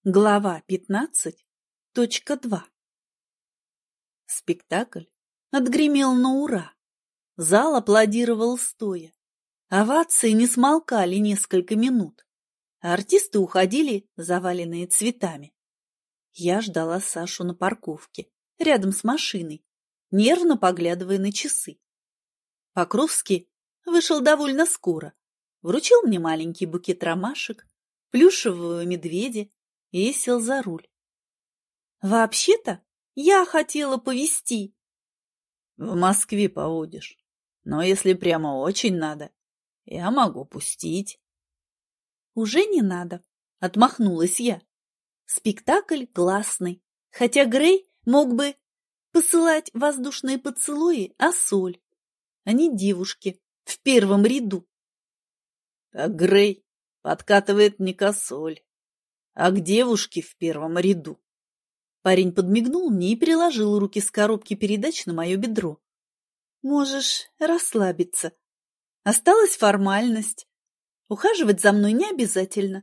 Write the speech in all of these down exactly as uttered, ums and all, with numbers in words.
Глава пятнадцать точка два. Спектакль отгремел на ура. Зал аплодировал стоя. Овации не смолкали несколько минут, а артисты уходили, заваленные цветами. Я ждала Сашу на парковке, рядом с машиной, нервно поглядывая на часы. Покровский вышел довольно скоро, вручил мне маленький букет ромашек, плюшевого медведя и сел за руль. Вообще-то я хотела повезти. В Москве поводишь, но если прямо очень надо, я могу пустить. Уже не надо, отмахнулась я. Спектакль классный, хотя Грей мог бы посылать воздушные поцелуи, а соль, а не девушки в первом ряду. Так Грей подкатывает не косоль, а к девушке в первом ряду. Парень подмигнул мне и приложил руки с коробки передач на мое бедро. Можешь расслабиться. Осталась формальность. Ухаживать за мной не обязательно.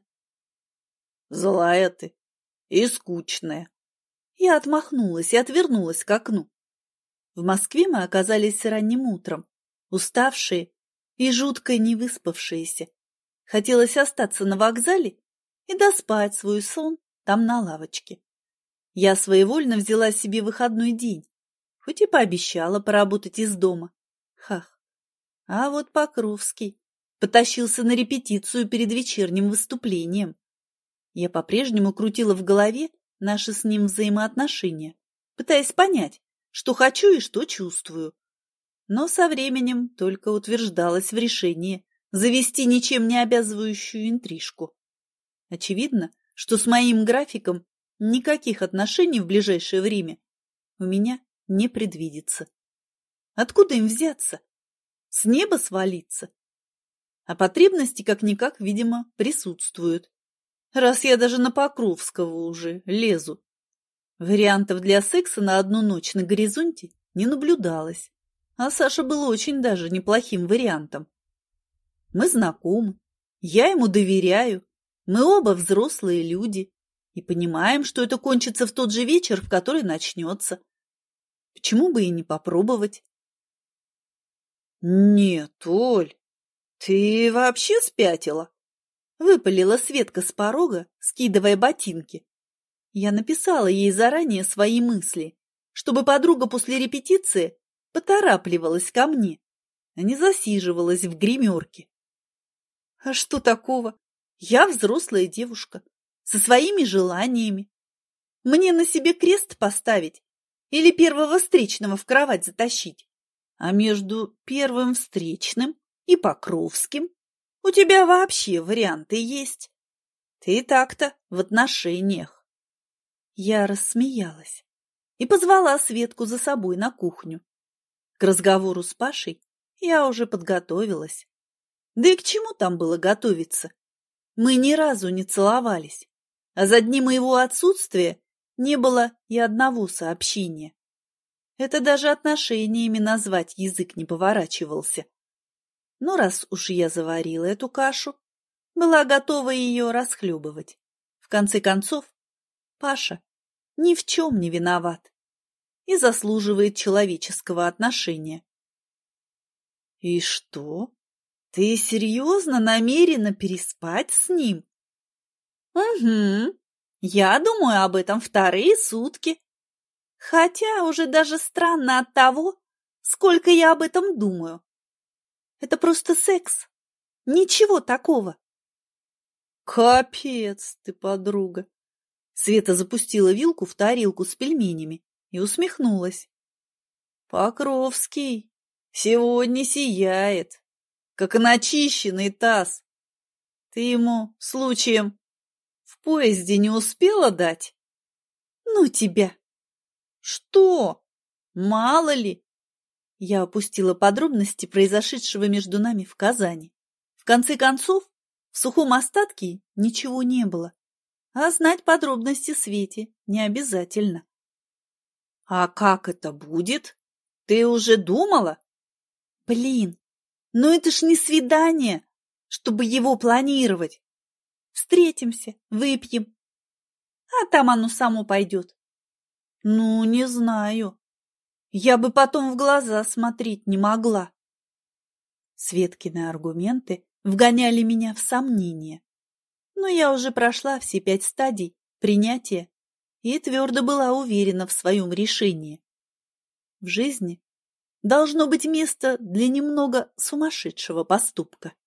Злая ты и скучная. Я отмахнулась и отвернулась к окну. В Москве мы оказались ранним утром, уставшие и жутко невыспавшиеся. Хотелось остаться на вокзале и доспать свой сон там на лавочке. Я своевольно взяла себе выходной день, хоть и пообещала поработать из дома. Хах! А вот Покровский потащился на репетицию перед вечерним выступлением. Я по-прежнему крутила в голове наши с ним взаимоотношения, пытаясь понять, что хочу и что чувствую. Но со временем только утверждалась в решении завести ничем не обязывающую интрижку. Очевидно, что с моим графиком никаких отношений в ближайшее время у меня не предвидится. Откуда им взяться? С неба свалиться? А потребности как-никак, видимо, присутствуют, раз я даже на Покровского уже лезу. Вариантов для секса на одну ночь на горизонте не наблюдалось, а Саша был очень даже неплохим вариантом. Мы знакомы, я ему доверяю, мы оба взрослые люди и понимаем, что это кончится в тот же вечер, в который начнется. Почему бы и не попробовать? Нет, Оль, ты вообще спятила? Выпалила Светка с порога, скидывая ботинки. Я написала ей заранее свои мысли, чтобы подруга после репетиции поторапливалась ко мне, а не засиживалась в гримерке. А что такого? Я взрослая девушка, со своими желаниями. Мне на себе крест поставить или первого встречного в кровать затащить? А между первым встречным и Покровским у тебя вообще варианты есть. Ты так-то в отношениях. Я рассмеялась и позвала Светку за собой на кухню. К разговору с Пашей я уже подготовилась. Да и к чему там было готовиться? Мы ни разу не целовались, а за дни моего отсутствия не было и одного сообщения. Это даже отношениями назвать язык не поворачивался. Но раз уж я заварила эту кашу, была готова ее расхлебывать. В конце концов, Паша ни в чем не виноват и заслуживает человеческого отношения. И что? Ты серьезно намерена переспать с ним? Угу. Я думаю об этом вторые сутки. Хотя уже даже странно от того, сколько я об этом думаю. Это просто секс. Ничего такого. Капец ты, подруга. Света запустила вилку в тарелку с пельменями и усмехнулась. Покровский сегодня сияет, как начищенный таз. Ты ему, случаем, в поезде не успела дать? Ну тебя! Что? Мало ли? Я опустила подробности произошедшего между нами в Казани. В конце концов, в сухом остатке ничего не было, а знать подробности Свете не обязательно. А как это будет? Ты уже думала? Блин, ну это ж не свидание, чтобы его планировать. Встретимся, выпьем. а там оно само пойдет. Ну, не знаю. Я бы потом в глаза смотреть не могла. Светкины аргументы вгоняли меня в сомнение. Но я уже прошла все пять стадий принятия и твердо была уверена в своем решении. В жизни должно быть место для немного сумасшедшего поступка.